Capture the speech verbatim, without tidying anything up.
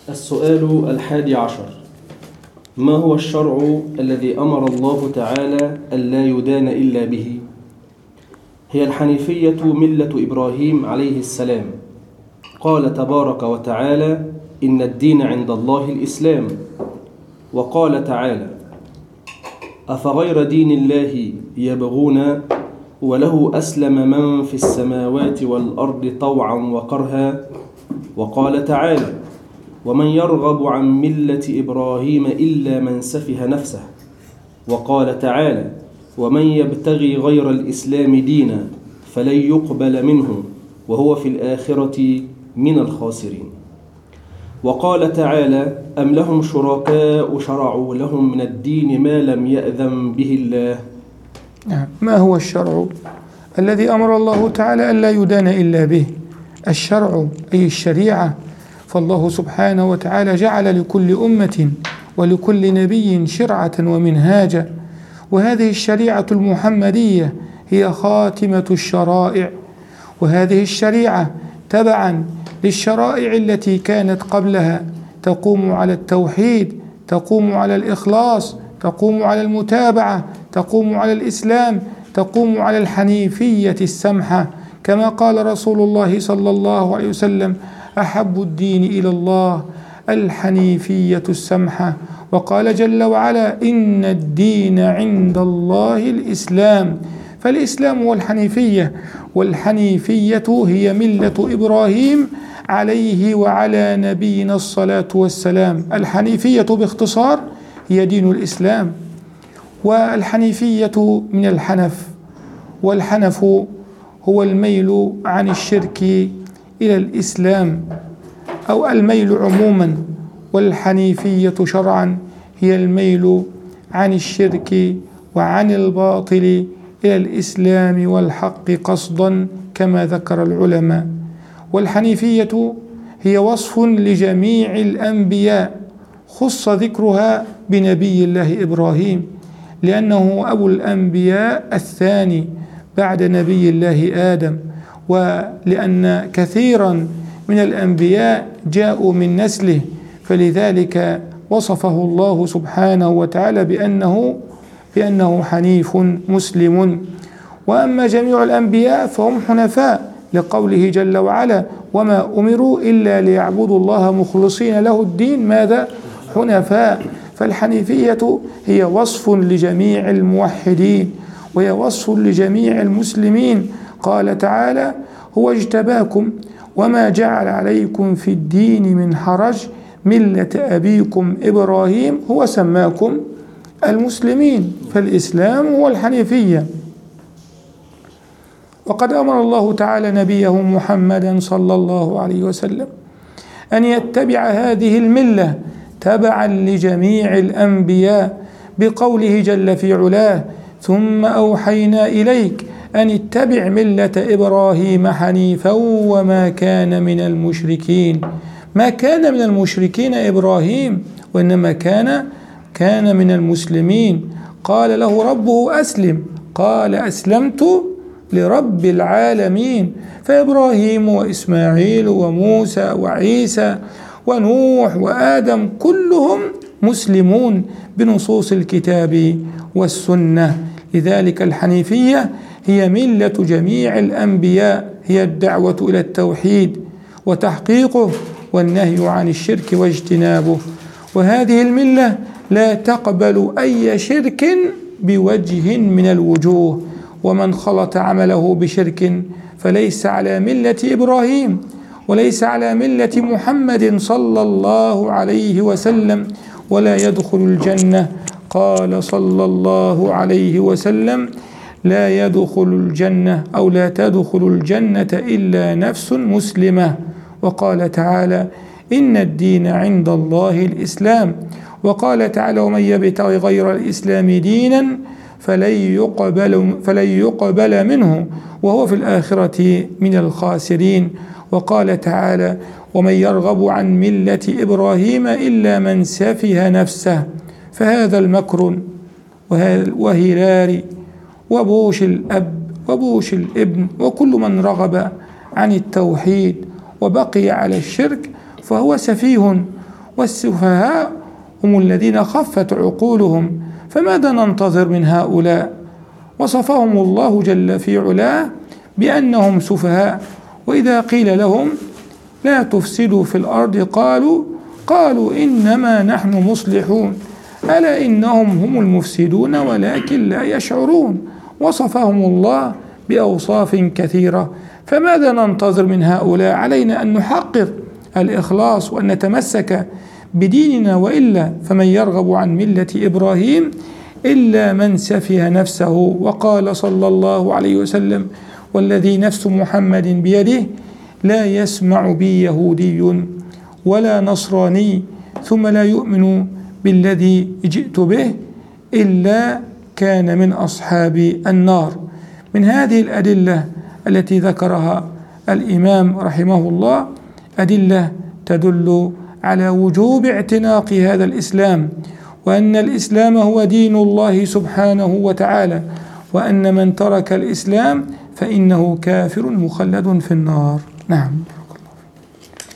السؤال الحادي عشر: ما هو الشرع الذي أمر الله تعالى ألا يدان إلا به؟ هي الحنيفية ملة إبراهيم عليه السلام. قال تبارك وتعالى: إن الدين عند الله الإسلام. وقال تعالى: أفغير دين الله يبغون وله أسلم من في السماوات والأرض طوعا وكرها. وقال تعالى: ومن يرغب عن ملة إبراهيم إلا من سفه نفسه. وقال تعالى: ومن يبتغي غير الإسلام دينا فلن يقبل منه وهو في الآخرة من الخاسرين. وقال تعالى: أم لهم شركاء شرعوا لهم من الدين ما لم يأذن به الله. ما هو الشرع الذي أمر الله تعالى ألا يدان إلا به؟ الشرع أي الشريعة، فالله سبحانه وتعالى جعل لكل أمة ولكل نبي شرعة ومنهاجا، وهذه الشريعة المحمدية هي خاتمة الشرائع، وهذه الشريعة تبعا للشرائع التي كانت قبلها، تقوم على التوحيد، تقوم على الإخلاص، تقوم على المتابعة، تقوم على الإسلام، تقوم على الحنيفية السمحة، كما قال رسول الله صلى الله عليه وسلم: أحب الدين إلى الله الحنيفية السمحة. وقال جل وعلا: إن الدين عند الله الإسلام. فالإسلام هو الحنيفية، والحنيفية هي ملة إبراهيم عليه وعلى نبينا الصلاة والسلام. الحنيفية باختصار هي دين الإسلام، والحنيفية من الحنف، والحنف هو الميل عن الشرك إلى الإسلام أو الميل عموما، والحنيفية شرعا هي الميل عن الشرك وعن الباطل إلى الإسلام والحق قصدا كما ذكر العلماء. والحنيفية هي وصف لجميع الأنبياء، خص ذكرها بنبي الله إبراهيم لأنه أبو الأنبياء الثاني بعد نبي الله آدم، ولأن كثيرا من الأنبياء جاءوا من نسله، فلذلك وصفه الله سبحانه وتعالى بأنه بأنه حنيف مسلم. وأما جميع الأنبياء فهم حنفاء، لقوله جل وعلا: وما أمروا إلا ليعبدوا الله مخلصين له الدين ماذا؟ حنفاء. فالحنيفية هي وصف لجميع الموحدين، وهي وصف لجميع المسلمين. قال تعالى: هو اجتباكم وما جعل عليكم في الدين من حرج ملة أبيكم إبراهيم هو سماكم المسلمين. فالإسلام هو الحنيفية. وقد أمر الله تعالى نبيه محمدا صلى الله عليه وسلم أن يتبع هذه الملة تبعا لجميع الأنبياء بقوله جل في علاه: ثم أوحينا إليك أن اتبع ملة إبراهيم حنيفا وما كان من المشركين. ما كان من المشركين إبراهيم، وإنما كان كان من المسلمين. قال له ربه أسلم، قال أسلمت لرب العالمين. فإبراهيم وإسماعيل وموسى وعيسى ونوح وآدم كلهم مسلمون بنصوص الكتاب والسنة. لذلك الحنيفية هي ملة جميع الأنبياء، هي الدعوة إلى التوحيد وتحقيقه والنهي عن الشرك واجتنابه. وهذه الملة لا تقبل أي شرك بوجه من الوجوه، ومن خلط عمله بشرك فليس على ملة إبراهيم وليس على ملة محمد صلى الله عليه وسلم ولا يدخل الجنة. قال صلى الله عليه وسلم: لا يدخل الجنة أو لا تدخل الجنة إلا نفس مسلمة. وقال تعالى: إن الدين عند الله الإسلام. وقال تعالى: ومن يبتغي غير الإسلام دينا فلن يقبل, فلن يقبل منه وهو في الآخرة من الخاسرين. وقال تعالى: ومن يرغب عن ملة إبراهيم إلا من سفه نفسه. فهذا المكر وهلال وبوش الأب وبوش الابن وكل من رغب عن التوحيد وبقي على الشرك فهو سفيه والسفهاء هم الذين خفت عقولهم، فماذا ننتظر من هؤلاء؟ وصفهم الله جل في علاه بأنهم سفهاء، وإذا قيل لهم لا تفسدوا في الأرض قالوا قالوا إنما نحن مصلحون، ألا إنهم هم المفسدون ولكن لا يشعرون. وصفهم الله بأوصاف كثيرة، فماذا ننتظر من هؤلاء؟ علينا أن نحقق الإخلاص وأن نتمسك بديننا، وإلا فمن يرغب عن ملة إبراهيم إلا من سفه نفسه. وقال صلى الله عليه وسلم: والذي نفس محمد بيده لا يسمع بي يهودي ولا نصراني ثم لا يؤمن بالذي جئت به إلا كان من أصحاب النار. من هذه الأدلة التي ذكرها الإمام رحمه الله أدلة تدل على وجوب اعتناق هذا الإسلام، وأن الإسلام هو دين الله سبحانه وتعالى، وأن من ترك الإسلام فإنه كافر مخلد في النار. نعم.